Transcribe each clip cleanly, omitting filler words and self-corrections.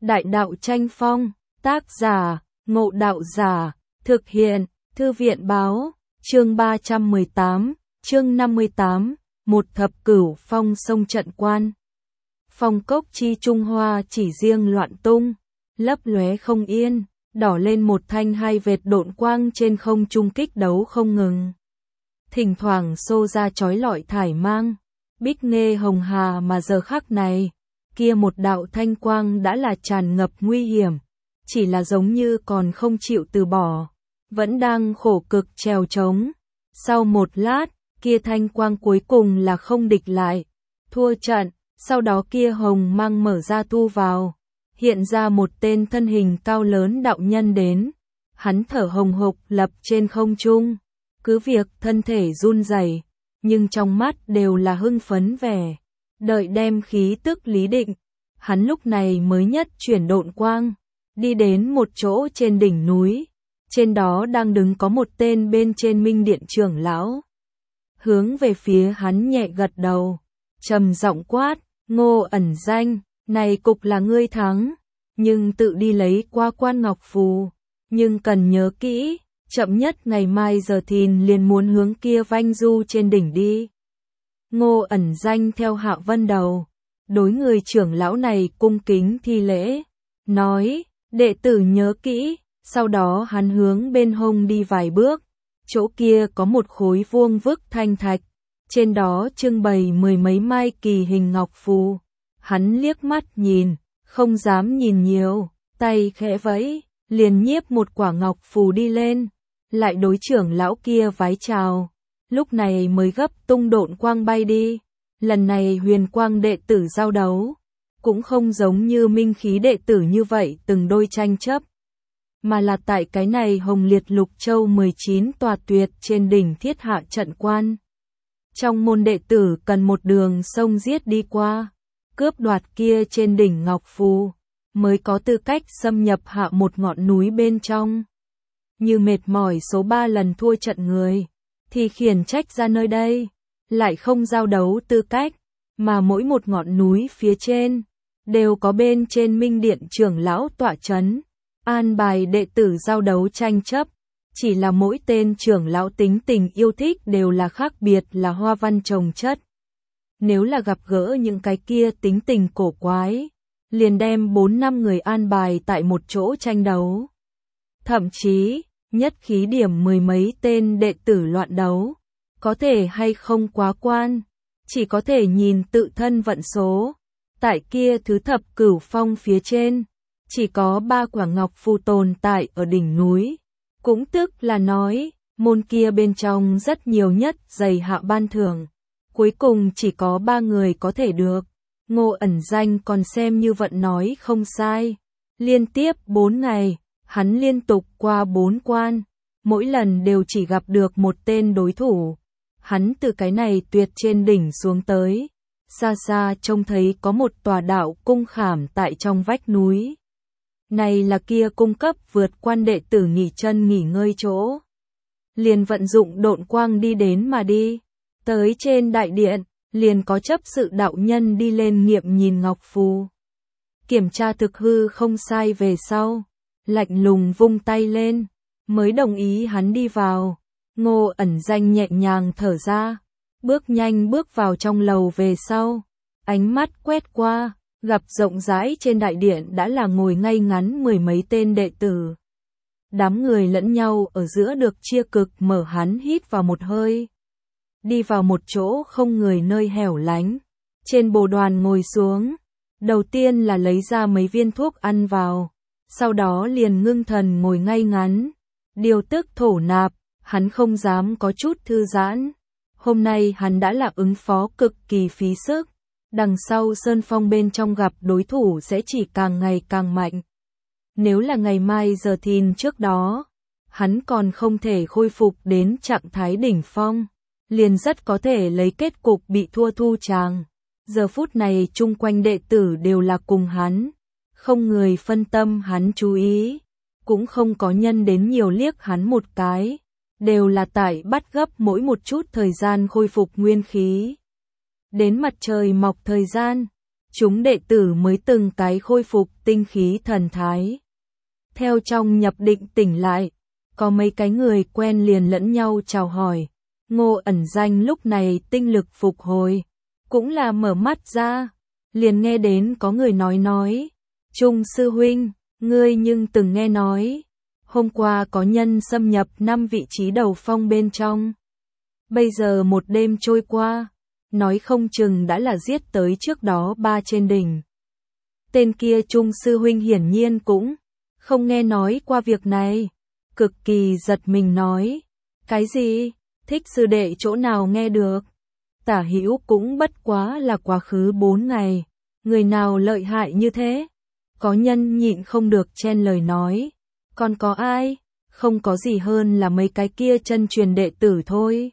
Đại đạo tranh phong, tác giả, Ngộ Đạo Giả, thực hiện, Thư viện báo, chương 318, chương 58, một thập cửu phong sông trận quan. Phong cốc chi Trung Hoa chỉ riêng loạn tung, lấp lóe không yên, đỏ lên một thanh hai vệt độn quang trên không trung kích đấu không ngừng. Thỉnh thoảng xô ra chói lọi thải mang, bích nghê hồng hà mà giờ khắc này, kia một đạo thanh quang đã là tràn ngập nguy hiểm, chỉ là giống như còn không chịu từ bỏ, vẫn đang khổ cực trèo trống. Sau một lát, kia thanh quang cuối cùng là không địch lại, thua trận, sau đó kia hồng mang mở ra tu vào, hiện ra một tên thân hình cao lớn đạo nhân đến, hắn thở hồng hộc lập trên không trung, cứ việc thân thể run rẩy, nhưng trong mắt đều là hưng phấn vẻ. Đợi đem khí tức lý định, hắn lúc này mới nhất chuyển độn quang, đi đến một chỗ trên đỉnh núi, trên đó đang đứng có một tên bên trên minh điện trưởng lão. Hướng về phía hắn nhẹ gật đầu, trầm giọng quát, Ngô ẩn danh, này cục là ngươi thắng, nhưng tự đi lấy qua quan ngọc phù, nhưng cần nhớ kỹ, chậm nhất ngày mai giờ thìn liền muốn hướng kia vanh du trên đỉnh đi. Ngô ẩn danh theo Hạ Vân đầu, đối người trưởng lão này cung kính thi lễ, nói, đệ tử nhớ kỹ, sau đó hắn hướng bên hông đi vài bước, chỗ kia có một khối vuông vức thanh thạch, trên đó trưng bày mười mấy mai kỳ hình ngọc phù, hắn liếc mắt nhìn, không dám nhìn nhiều, tay khẽ vẫy, liền nhiếp một quả ngọc phù đi lên, lại đối trưởng lão kia vái chào. Lúc này mới gấp tung độn quang bay đi. Lần này huyền quang đệ tử giao đấu, cũng không giống như minh khí đệ tử như vậy từng đôi tranh chấp, mà là tại cái này hồng liệt lục châu 19 tòa tuyệt trên đỉnh thiết hạ trận quan. Trong môn đệ tử cần một đường sông giết đi qua, cướp đoạt kia trên đỉnh ngọc phù, mới có tư cách xâm nhập hạ một ngọn núi bên trong. Như mệt mỏi số 3 lần thua trận người, thì khiển trách ra nơi đây, lại không giao đấu tư cách, mà mỗi một ngọn núi phía trên, đều có bên trên minh điện trưởng lão tọa chấn, an bài đệ tử giao đấu tranh chấp, chỉ là mỗi tên trưởng lão tính tình yêu thích đều là khác biệt là hoa văn chồng chất. Nếu là gặp gỡ những cái kia tính tình cổ quái, liền đem 4-5 người an bài tại một chỗ tranh đấu. Thậm chí, nhất khí điểm mười mấy tên đệ tử loạn đấu, có thể hay không quá quan, chỉ có thể nhìn tự thân vận số. Tại kia thứ thập cửu phong phía trên, chỉ có 3 quả ngọc phù tồn tại ở đỉnh núi, cũng tức là nói, môn kia bên trong rất nhiều nhất dày hạ ban thưởng, cuối cùng chỉ có 3 người có thể được. Ngô ẩn danh còn xem như vận nói không sai, liên tiếp 4 ngày. Hắn liên tục qua 4 quan, mỗi lần đều chỉ gặp được một tên đối thủ. Hắn từ cái này tuyệt trên đỉnh xuống tới, xa xa trông thấy có một tòa đạo cung khảm tại trong vách núi. Này là kia cung cấp vượt quan đệ tử nghỉ chân nghỉ ngơi chỗ. Liền vận dụng độn quang đi đến mà đi, tới trên đại điện, liền có chấp sự đạo nhân đi lên nghiệm nhìn ngọc phù. Kiểm tra thực hư không sai về sau, lạnh lùng vung tay lên, mới đồng ý hắn đi vào. Ngô ẩn danh nhẹ nhàng thở ra, bước nhanh bước vào trong lầu về sau, ánh mắt quét qua, gặp rộng rãi trên đại điện đã là ngồi ngay ngắn mười mấy tên đệ tử. Đám người lẫn nhau ở giữa được chia cực mở, hắn hít vào một hơi, đi vào một chỗ không người nơi hẻo lánh, trên bồ đoàn ngồi xuống, đầu tiên là lấy ra mấy viên thuốc ăn vào. Sau đó liền ngưng thần ngồi ngay ngắn, điều tức thổ nạp, hắn không dám có chút thư giãn. Hôm nay hắn đã là ứng phó cực kỳ phí sức, đằng sau sơn phong bên trong gặp đối thủ sẽ chỉ càng ngày càng mạnh. Nếu là ngày mai giờ thìn trước đó, hắn còn không thể khôi phục đến trạng thái đỉnh phong, liền rất có thể lấy kết cục bị thua thu tràng. Giờ phút này chung quanh đệ tử đều là cùng hắn. Không người phân tâm hắn chú ý, cũng không có nhân đến nhiều liếc hắn một cái, đều là tại bắt gấp mỗi một chút thời gian khôi phục nguyên khí. Đến mặt trời mọc thời gian, chúng đệ tử mới từng cái khôi phục tinh khí thần thái. Theo trong nhập định tỉnh lại, có mấy cái người quen liền lẫn nhau chào hỏi. Ngô Ẩn Danh lúc này tinh lực phục hồi, cũng là mở mắt ra, liền nghe đến có người nói, Trung sư huynh, ngươi nhưng từng nghe nói, hôm qua có nhân xâm nhập 5 vị trí đầu phong bên trong. Bây giờ một đêm trôi qua, nói không chừng đã là giết tới trước đó 3 trên đỉnh. Tên kia Trung sư huynh hiển nhiên cũng không nghe nói qua việc này, cực kỳ giật mình nói, cái gì, Thích sư đệ chỗ nào nghe được, Tả Hữu cũng bất quá là quá khứ 4 ngày, người nào lợi hại như thế, có nhân nhịn không được chen lời nói, còn có ai, không có gì hơn là mấy cái kia chân truyền đệ tử thôi.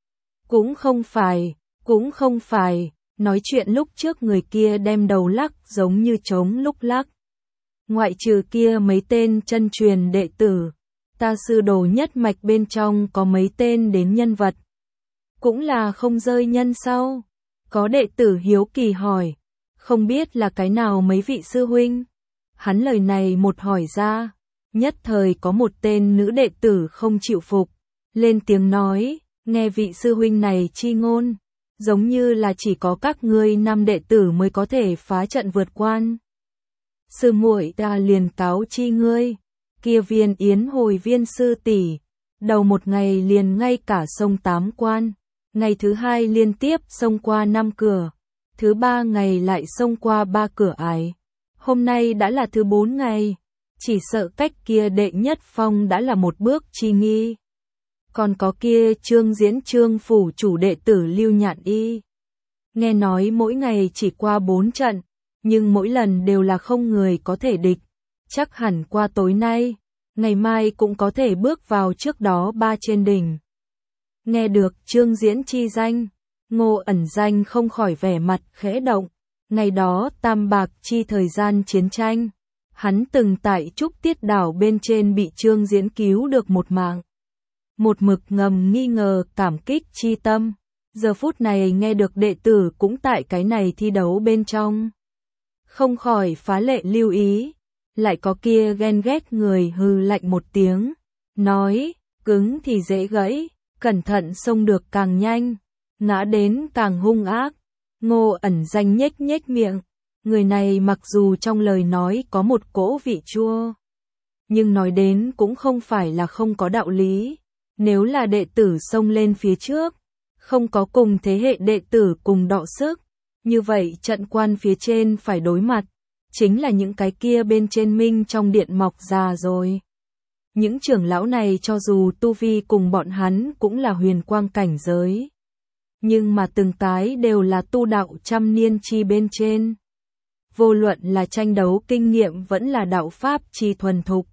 Cũng không phải, nói chuyện lúc trước người kia đem đầu lắc giống như trống lúc lắc. Ngoại trừ kia mấy tên chân truyền đệ tử, ta sư đồ nhất mạch bên trong có mấy tên đến nhân vật. Cũng là không rơi nhân sau. Có đệ tử hiếu kỳ hỏi, không biết là cái nào mấy vị sư huynh. Hắn lời này một hỏi ra, nhất thời có một tên nữ đệ tử không chịu phục, lên tiếng nói, nghe vị sư huynh này chi ngôn, giống như là chỉ có các ngươi nam đệ tử mới có thể phá trận vượt quan. Sư muội ta liền cáo chi ngươi, kia Viên Yến hồi Viên sư tỷ, đầu một ngày liền ngay cả sông 8 quan, ngày thứ 2 liên tiếp xông qua 5 cửa, thứ 3 ngày lại xông qua 3 cửa ải. Hôm nay đã là thứ 4 ngày, chỉ sợ cách kia đệ nhất phong đã là một bước chi nghi. Còn có kia Trương Diễn Trương phủ chủ đệ tử Lưu Nhạn Y. Nghe nói mỗi ngày chỉ qua 4 trận, nhưng mỗi lần đều là không người có thể địch. Chắc hẳn qua tối nay, ngày mai cũng có thể bước vào trước đó 3 trên đỉnh. Nghe được Trương Diễn chi danh, Ngô Ẩn Danh không khỏi vẻ mặt khẽ động. Ngày đó Tam Bạc chi thời gian chiến tranh, hắn từng tại Trúc Tiết đảo bên trên bị Trương Diễn cứu được một mạng. Một mực ngầm nghi ngờ cảm kích chi tâm, giờ phút này nghe được đệ tử cũng tại cái này thi đấu bên trong. Không khỏi phá lệ lưu ý, lại có kia ghen ghét người hừ lạnh một tiếng, nói, cứng thì dễ gãy, cẩn thận xông được càng nhanh, ngã đến càng hung ác. Ngô Ẩn Danh nhếch nhếch miệng, người này mặc dù trong lời nói có một cỗ vị chua, nhưng nói đến cũng không phải là không có đạo lý. Nếu là đệ tử xông lên phía trước, không có cùng thế hệ đệ tử cùng đọ sức, như vậy trận quan phía trên phải đối mặt, chính là những cái kia bên trên minh trong điện mọc già rồi. Những trưởng lão này cho dù tu vi cùng bọn hắn cũng là huyền quang cảnh giới, nhưng mà từng cái đều là tu đạo trăm niên chi bên trên. Vô luận là tranh đấu kinh nghiệm vẫn là đạo pháp chi thuần thục,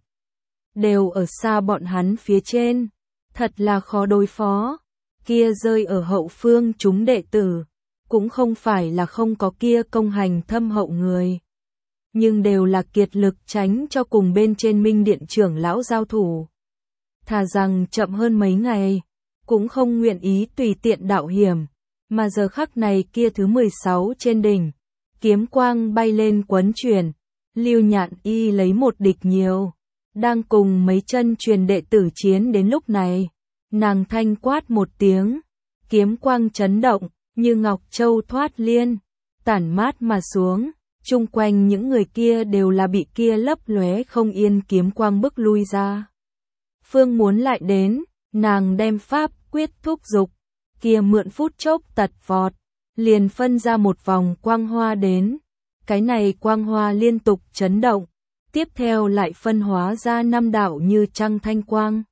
đều ở xa bọn hắn phía trên, thật là khó đối phó. Kia rơi ở hậu phương chúng đệ tử, cũng không phải là không có kia công hành thâm hậu người, nhưng đều là kiệt lực tránh cho cùng bên trên minh điện trưởng lão giao thủ. Thà rằng chậm hơn mấy ngày, cũng không nguyện ý tùy tiện đạo hiểm, mà giờ khắc này kia thứ 16 trên đỉnh, kiếm quang bay lên quấn chuyển, Lưu Nhạn Y lấy một địch nhiều, đang cùng mấy chân truyền đệ tử chiến đến lúc này, nàng thanh quát một tiếng, kiếm quang chấn động, như ngọc châu thoát liên, tản mát mà xuống, chung quanh những người kia đều là bị kia lấp lóe không yên kiếm quang bức lui ra. Phương muốn lại đến, nàng đem pháp quyết thúc dục, kia mượn phút chốc tật vọt, liền phân ra một vòng quang hoa đến, cái này quang hoa liên tục chấn động, tiếp theo lại phân hóa ra 5 đạo như trăng thanh quang.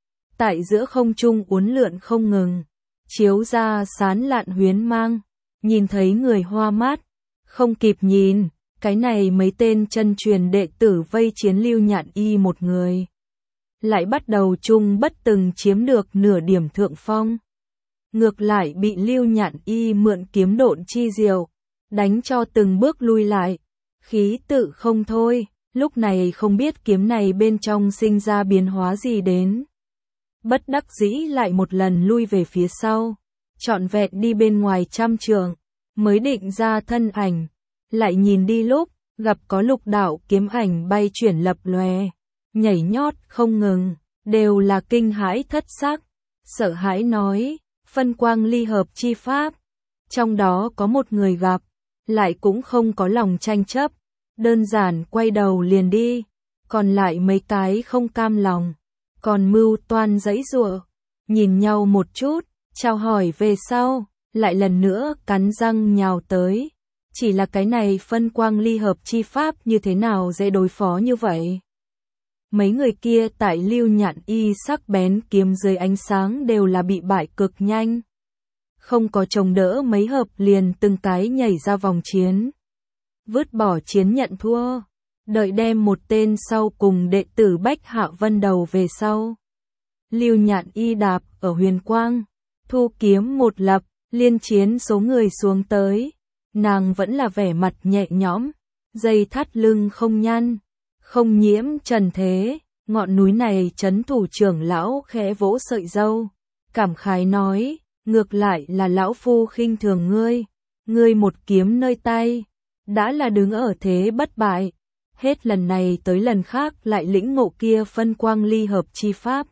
Tại giữa không trung uốn lượn không ngừng, chiếu ra sán lạn huyến mang, nhìn thấy người hoa mát, không kịp nhìn, cái này mấy tên chân truyền đệ tử vây chiến Lưu Nhạn Y một người. Lại bắt đầu chung bất từng chiếm được nửa điểm thượng phong. Ngược lại bị Lưu Nhạn Y mượn kiếm độn chi diệu, đánh cho từng bước lui lại, khí tự không thôi, lúc này không biết kiếm này bên trong sinh ra biến hóa gì đến. Bất đắc dĩ lại một lần lui về phía sau, trọn vẹn đi bên ngoài trăm trường, mới định ra thân ảnh, lại nhìn đi lúc, gặp có lục đạo kiếm ảnh bay chuyển lập lòe, nhảy nhót không ngừng, đều là kinh hãi thất sắc, sợ hãi nói, phân quang ly hợp chi pháp, trong đó có một người gặp, lại cũng không có lòng tranh chấp, đơn giản quay đầu liền đi, còn lại mấy cái không cam lòng, còn mưu toan giãy giụa, nhìn nhau một chút, chào hỏi về sau, lại lần nữa cắn răng nhào tới. Chỉ là cái này phân quang ly hợp chi pháp như thế nào dễ đối phó như vậy? Mấy người kia tại Lưu Nhạn Y sắc bén kiếm dưới ánh sáng đều là bị bại cực nhanh. Không có chống đỡ mấy hợp liền từng cái nhảy ra vòng chiến. Vứt bỏ chiến nhận thua. Đợi đem một tên sau cùng đệ tử Bách Hạ Vân đầu về sau. Lưu Nhạn Y đạp ở huyền quang. Thu kiếm một lập, liên chiến số người xuống tới. Nàng vẫn là vẻ mặt nhẹ nhõm. Dây thắt lưng không nhăn. Không nhiễm trần thế. Ngọn núi này trấn thủ trưởng lão khẽ vỗ sợi râu. Cảm khái nói. Ngược lại là lão phu khinh thường ngươi. Ngươi một kiếm nơi tay. Đã là đứng ở thế bất bại. Hết lần này tới lần khác lại lĩnh ngộ kia phân quang ly hợp chi pháp.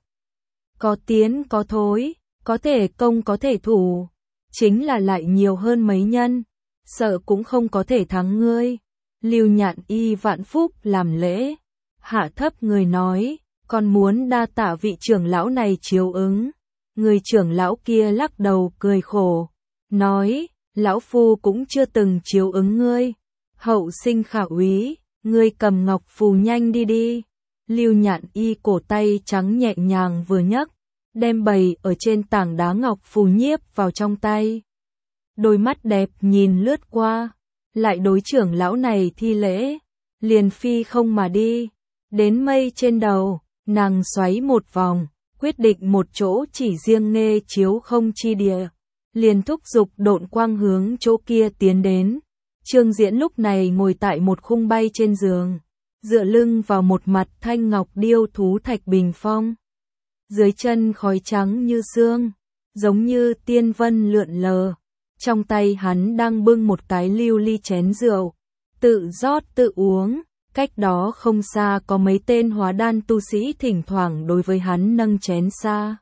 Có tiến có thối, có thể công có thể thủ. Chính là lại nhiều hơn mấy nhân. Sợ cũng không có thể thắng ngươi. Lưu Nhạn Y vạn phúc làm lễ. Hạ thấp người nói, còn muốn đa tạ vị trưởng lão này chiếu ứng. Người trưởng lão kia lắc đầu cười khổ. Nói, lão phu cũng chưa từng chiếu ứng ngươi. Hậu sinh khả úy, ngươi cầm ngọc phù nhanh đi đi. Lưu Nhạn Y cổ tay trắng nhẹ nhàng vừa nhấc, đem bày ở trên tảng đá ngọc phù nhiếp vào trong tay. Đôi mắt đẹp nhìn lướt qua, lại đối trưởng lão này thi lễ, liền phi không mà đi. Đến mây trên đầu, nàng xoáy một vòng, quyết định một chỗ chỉ riêng nghe chiếu không chi địa. Liền thúc giục độn quang hướng chỗ kia tiến đến. Trương Diễn lúc này ngồi tại một khung bay trên giường, dựa lưng vào một mặt thanh ngọc điêu thú thạch bình phong. Dưới chân khói trắng như sương, giống như tiên vân lượn lờ. Trong tay hắn đang bưng một cái lưu ly chén rượu, tự rót tự uống. Cách đó không xa có mấy tên hóa đan tu sĩ thỉnh thoảng đối với hắn nâng chén xa.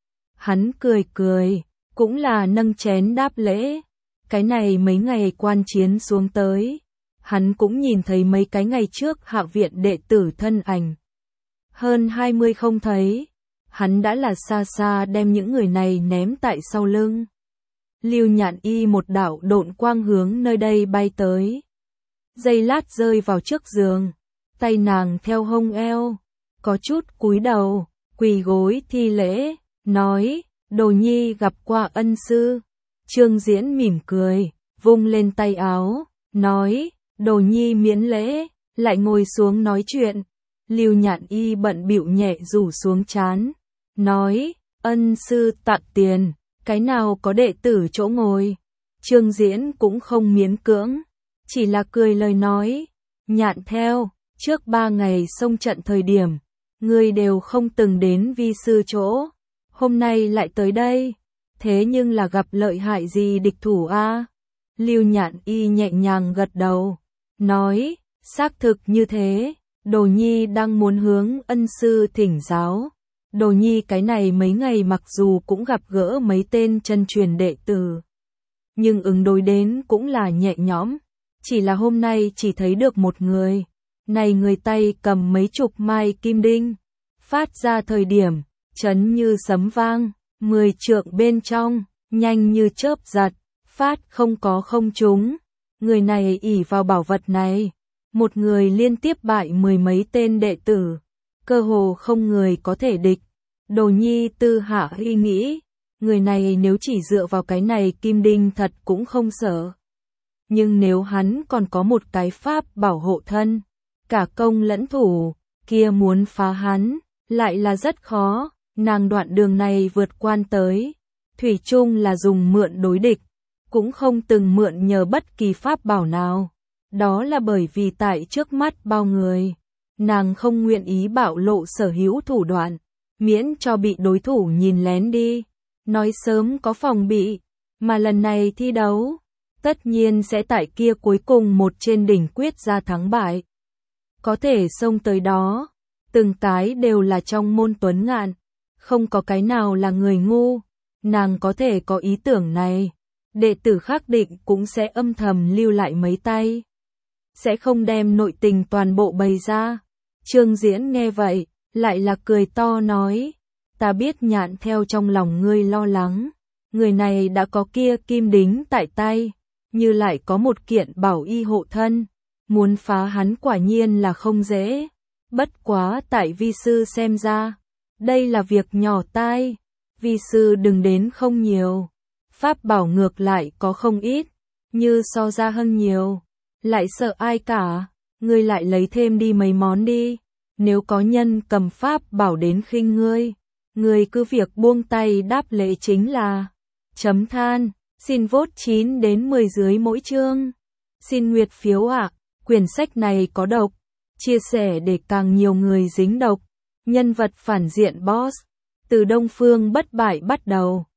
Hắn cười cười, cũng là nâng chén đáp lễ. Cái này mấy ngày quan chiến xuống tới, hắn cũng nhìn thấy mấy cái ngày trước hạ viện đệ tử thân ảnh. Hơn 20 không thấy, hắn đã là xa xa đem những người này ném tại sau lưng. Lưu Nhạn Y một đạo độn quang hướng nơi đây bay tới. Giây lát rơi vào trước giường, tay nàng theo hông eo, có chút cúi đầu, quỳ gối thi lễ, nói, Đồ Nhi gặp qua ân sư. Trương Diễn mỉm cười, vung lên tay áo, nói, Đồ Nhi miễn lễ, lại ngồi xuống nói chuyện. Lưu Nhạn Y bận bịu nhẹ rủ xuống trán, nói, ân sư tặng tiền, cái nào có đệ tử chỗ ngồi. Trương Diễn cũng không miễn cưỡng, chỉ là cười lời nói, Nhạn theo, trước 3 ngày xông trận thời điểm, ngươi đều không từng đến vi sư chỗ, hôm nay lại tới đây. Thế nhưng là gặp lợi hại gì địch thủ a? Lưu Nhạn Y nhẹ nhàng gật đầu, nói, xác thực như thế, Đồ Nhi đang muốn hướng ân sư thỉnh giáo. Đồ Nhi cái này mấy ngày mặc dù cũng gặp gỡ mấy tên chân truyền đệ tử, nhưng ứng đối đến cũng là nhẹ nhõm, chỉ là hôm nay chỉ thấy được một người, này người tay cầm mấy chục mai kim đinh, phát ra thời điểm, chấn như sấm vang. 10 trượng bên trong, nhanh như chớp giật, phát không có không trúng. Người này ỷ vào bảo vật này, một người liên tiếp bại 10 mấy tên đệ tử, cơ hồ không người có thể địch. Đồ Nhi tư hạ ý nghĩ, người này nếu chỉ dựa vào cái này kim đinh thật cũng không sợ. Nhưng nếu hắn còn có một cái pháp bảo hộ thân, cả công lẫn thủ, kia muốn phá hắn, lại là rất khó. Nàng đoạn đường này vượt quan tới, thủy chung là dùng mượn đối địch, cũng không từng mượn nhờ bất kỳ pháp bảo nào. Đó là bởi vì tại trước mắt bao người, nàng không nguyện ý bạo lộ sở hữu thủ đoạn, miễn cho bị đối thủ nhìn lén đi, nói sớm có phòng bị. Mà lần này thi đấu, tất nhiên sẽ tại kia cuối cùng một trên đỉnh quyết ra thắng bại. Có thể xông tới đó, từng cái đều là trong môn tuấn ngạn, không có cái nào là người ngu, nàng có thể có ý tưởng này, đệ tử khắc định cũng sẽ âm thầm lưu lại mấy tay, sẽ không đem nội tình toàn bộ bày ra. Trương Diễn nghe vậy, lại là cười to nói, ta biết Nhạn theo trong lòng ngươi lo lắng, người này đã có kia kim đính tại tay, như lại có một kiện bảo y hộ thân, muốn phá hắn quả nhiên là không dễ, bất quá tại vi sư xem ra, đây là việc nhỏ tai, vi sư đừng đến không nhiều, pháp bảo ngược lại có không ít, như so ra hơn nhiều, lại sợ ai cả, ngươi lại lấy thêm đi mấy món đi, nếu có nhân cầm pháp bảo đến khinh ngươi cứ việc buông tay đáp lễ chính là. Chấm than, xin vote 9 đến 10 dưới mỗi chương. Xin nguyệt phiếu ạ, quyển sách này có độc, chia sẻ để càng nhiều người dính độc. Nhân vật phản diện boss, từ Đông Phương bất bại bắt đầu.